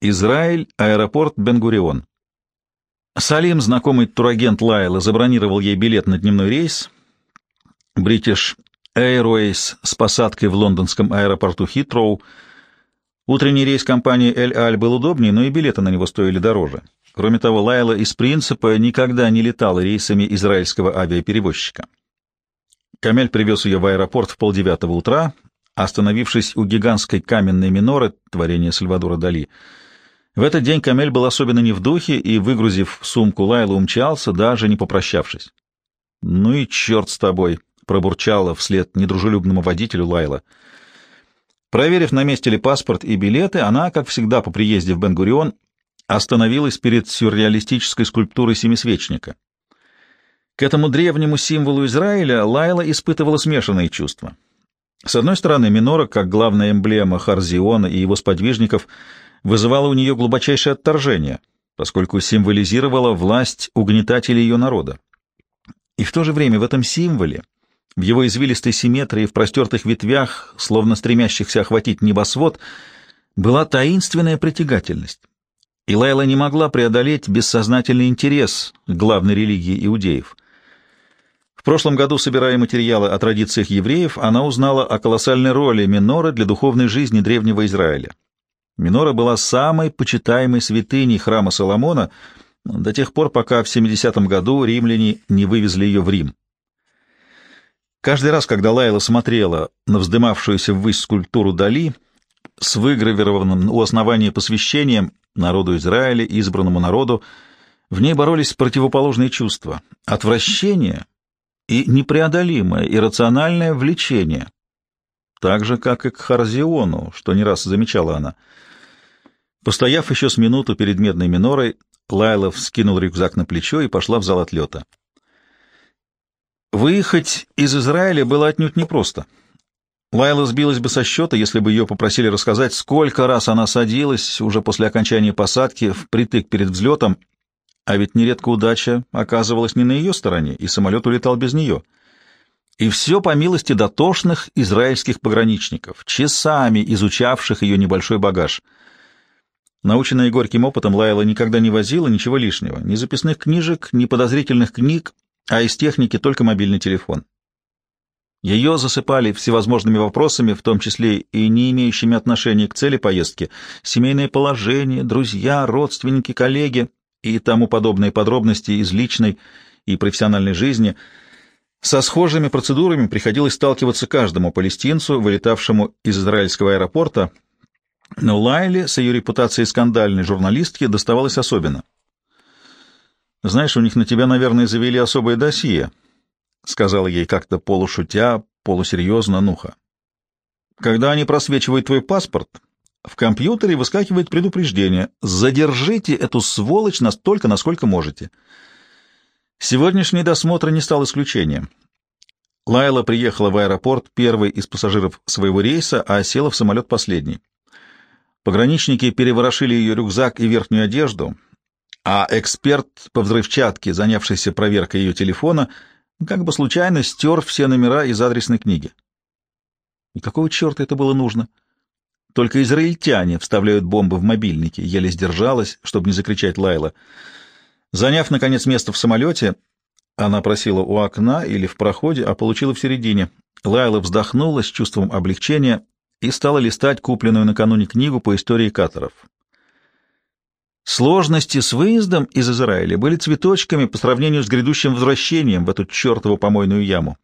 Израиль, аэропорт Бен-Гурион. Салим, знакомый турагент Лайлы, забронировал ей билет на дневной рейс British Airways с посадкой в лондонском аэропорту Хитроу. Утренний рейс компании «Эль-Аль» был удобнее, но и билеты на него стоили дороже. Кроме того, Лайла из принципа никогда не летала рейсами израильского авиаперевозчика. Камель привез ее в аэропорт в 8:30 утра, остановившись у гигантской каменной миноры, творения Сальвадора Дали. В этот день Камель был особенно не в духе и, выгрузив сумку Лайлы, умчался, даже не попрощавшись. «Ну и черт с тобой!» — пробурчала вслед недружелюбному водителю Лайла. Проверив, на месте ли паспорт и билеты, она, как всегда по приезде в Бен-Гурион, остановилась перед сюрреалистической скульптурой семисвечника. К этому древнему символу Израиля Лайла испытывала смешанные чувства. С одной стороны, минора, как главная эмблема Харзиона и его сподвижников, вызывала у нее глубочайшее отторжение, поскольку символизировала власть угнетателей ее народа. И в то же время в этом символе, в его извилистой симметрии, в простертых ветвях, словно стремящихся охватить небосвод, была таинственная притягательность. И Лайла не могла преодолеть бессознательный интерес к главной религии иудеев. В прошлом году, собирая материалы о традициях евреев, она узнала о колоссальной роли миноры для духовной жизни древнего Израиля. Минора была самой почитаемой святыней храма Соломона до тех пор, пока в 70-м году римляне не вывезли ее в Рим. Каждый раз, когда Лайла смотрела на вздымавшуюся ввысь скульптуру Дали с выгравированным у основания посвящением народу Израиля, избранному народу, в ней боролись противоположные чувства — отвращение и непреодолимое иррациональное влечение, так же, как и к Харзиону, что не раз замечала она. Постояв еще с минуту перед медной минорой, Лайла вскинул рюкзак на плечо и пошла в зал отлета. Выехать из Израиля было отнюдь непросто. Лайла сбилась бы со счета, если бы ее попросили рассказать, сколько раз она садилась уже после окончания посадки впритык перед взлетом, а ведь нередко удача оказывалась не на ее стороне, и самолет улетал без нее. И все по милости дотошных израильских пограничников, часами изучавших ее небольшой багаж. Наученная горьким опытом, Лайла никогда не возила ничего лишнего, ни записных книжек, ни подозрительных книг, а из техники только мобильный телефон. Ее засыпали всевозможными вопросами, в том числе и не имеющими отношения к цели поездки, семейное положение, друзья, родственники, коллеги и тому подобные подробности из личной и профессиональной жизни. Со схожими процедурами приходилось сталкиваться каждому палестинцу, вылетавшему из израильского аэропорта, но Лайле с ее репутацией скандальной журналистки доставалось особенно. «Знаешь, у них на тебя, наверное, завели особое досье», — сказала ей как-то полушутя, полусерьезно Нуха. «Когда они просвечивают твой паспорт, в компьютере выскакивает предупреждение: задержите эту сволочь настолько, насколько можете». Сегодняшний досмотр не стал исключением. Лайла приехала в аэропорт первой из пассажиров своего рейса, а села в самолет последней. Пограничники переворошили ее рюкзак и верхнюю одежду, а эксперт по взрывчатке, занявшийся проверкой ее телефона, как бы случайно стер все номера из адресной книги. И какого черта это было нужно? Только израильтяне вставляют бомбы в мобильники, еле сдержалась, чтобы не закричать Лайла. Заняв, наконец, место в самолете, она просила у окна или в проходе, а получила в середине. Лайла вздохнула с чувством облегчения и стала листать купленную накануне книгу по истории каторов. Сложности с выездом из Израиля были цветочками по сравнению с грядущим возвращением в эту чертову помойную яму.